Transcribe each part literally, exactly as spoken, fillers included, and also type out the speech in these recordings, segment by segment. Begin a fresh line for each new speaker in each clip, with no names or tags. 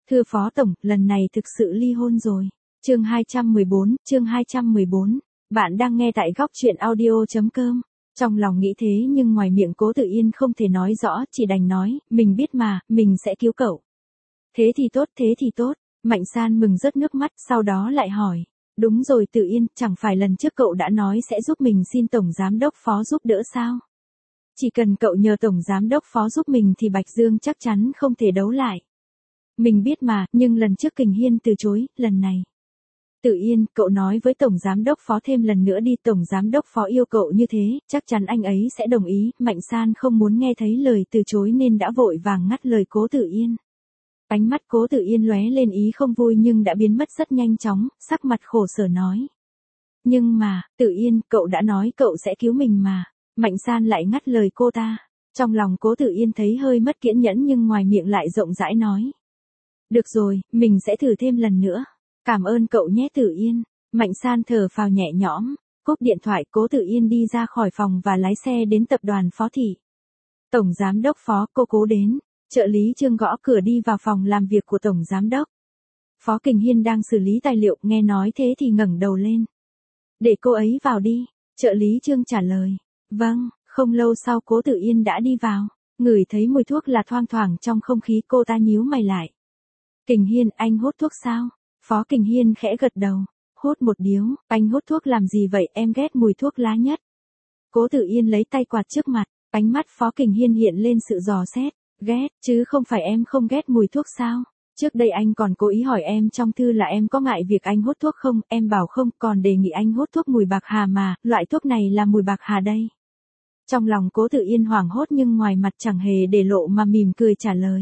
Thưa Phó Tổng, lần này thực sự ly hôn rồi. Chương hai trăm mười bốn, chương hai trăm mười bốn. Bạn đang nghe tại góc truyện audio chấm com. Trong lòng nghĩ thế nhưng ngoài miệng Cố Tử Yên không thể nói rõ, chỉ đành nói, mình biết mà, mình sẽ cứu cậu. Thế thì tốt, thế thì tốt. Mạnh San mừng rớt nước mắt, sau đó lại hỏi. Đúng rồi Tử Yên, chẳng phải lần trước cậu đã nói sẽ giúp mình xin Tổng Giám Đốc Phó giúp đỡ sao? Chỉ cần cậu nhờ Tổng Giám Đốc Phó giúp mình thì Bạch Dương chắc chắn không thể đấu lại. Mình biết mà, nhưng lần trước Kình Hiên từ chối, lần này. Tử Yên, cậu nói với Tổng Giám Đốc Phó thêm lần nữa đi, Tổng Giám Đốc Phó yêu cậu như thế, chắc chắn anh ấy sẽ đồng ý. Mạnh San không muốn nghe thấy lời từ chối nên đã vội vàng ngắt lời Cố Tử Yên. Ánh mắt Cố Tử Yên lóe lên ý không vui nhưng đã biến mất rất nhanh chóng, sắc mặt khổ sở nói. Nhưng mà, Tử Yên, cậu đã nói cậu sẽ cứu mình mà. Mạnh San lại ngắt lời cô ta. Trong lòng Cố Tử Yên thấy hơi mất kiên nhẫn nhưng ngoài miệng lại rộng rãi nói. Được rồi, mình sẽ thử thêm lần nữa. Cảm ơn cậu nhé Tử Yên. Mạnh San thở phào nhẹ nhõm, cúp điện thoại Cố Tử Yên đi ra khỏi phòng và lái xe đến tập đoàn Phó Thị. Tổng Giám Đốc Phó, cô Cố đến. Trợ lý Trương gõ cửa đi vào phòng làm việc của Tổng Giám Đốc. Phó Kình Hiên đang xử lý tài liệu, nghe nói thế thì ngẩng đầu lên. Để cô ấy vào đi. Trợ lý Trương trả lời. Vâng, không lâu sau Cố Tử Yên đã đi vào. Ngửi thấy mùi thuốc là thoang thoảng trong không khí, cô ta nhíu mày lại. Kình Hiên, anh hút thuốc sao? Phó Kình Hiên khẽ gật đầu. Hút một điếu, anh hút thuốc làm gì vậy, em ghét mùi thuốc lá nhất. Cố Tử Yên lấy tay quạt trước mặt, ánh mắt Phó Kình Hiên hiện lên sự dò xét. Ghét, chứ không phải em không ghét mùi thuốc sao? Trước đây anh còn cố ý hỏi em trong thư là em có ngại việc anh hút thuốc không, em bảo không, còn đề nghị anh hút thuốc mùi bạc hà mà, loại thuốc này là mùi bạc hà đây. Trong lòng Cố Tử Yên hoảng hốt nhưng ngoài mặt chẳng hề để lộ mà mỉm cười trả lời.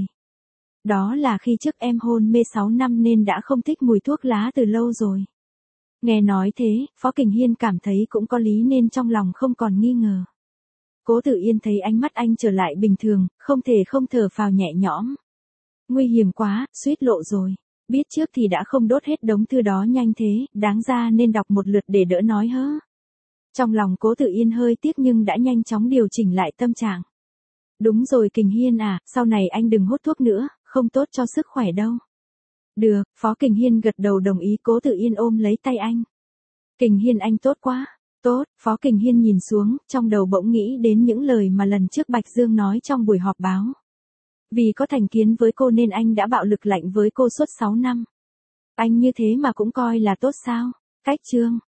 Đó là khi trước em hôn mê sáu năm nên đã không thích mùi thuốc lá từ lâu rồi. Nghe nói thế, Phó Kình Hiên cảm thấy cũng có lý nên trong lòng không còn nghi ngờ. Cố Tử Yên thấy ánh mắt anh trở lại bình thường, không thể không thở phào nhẹ nhõm. Nguy hiểm quá, suýt lộ rồi. Biết trước thì đã không đốt hết đống thư đó nhanh thế, đáng ra nên đọc một lượt để đỡ nói hớ. Trong lòng Cố Tử Yên hơi tiếc nhưng đã nhanh chóng điều chỉnh lại tâm trạng. Đúng rồi Kình Hiên à, sau này anh đừng hút thuốc nữa, không tốt cho sức khỏe đâu. Được, Phó Kình Hiên gật đầu đồng ý. Cố Tử Yên ôm lấy tay anh. Kình Hiên anh tốt quá. Tốt, Phó Kình Hiên nhìn xuống, trong đầu bỗng nghĩ đến những lời mà lần trước Bạch Dương nói trong buổi họp báo. Vì có thành kiến với cô nên anh đã bạo lực lạnh với cô suốt sáu năm. Anh như thế mà cũng coi là tốt sao? Cách Trương,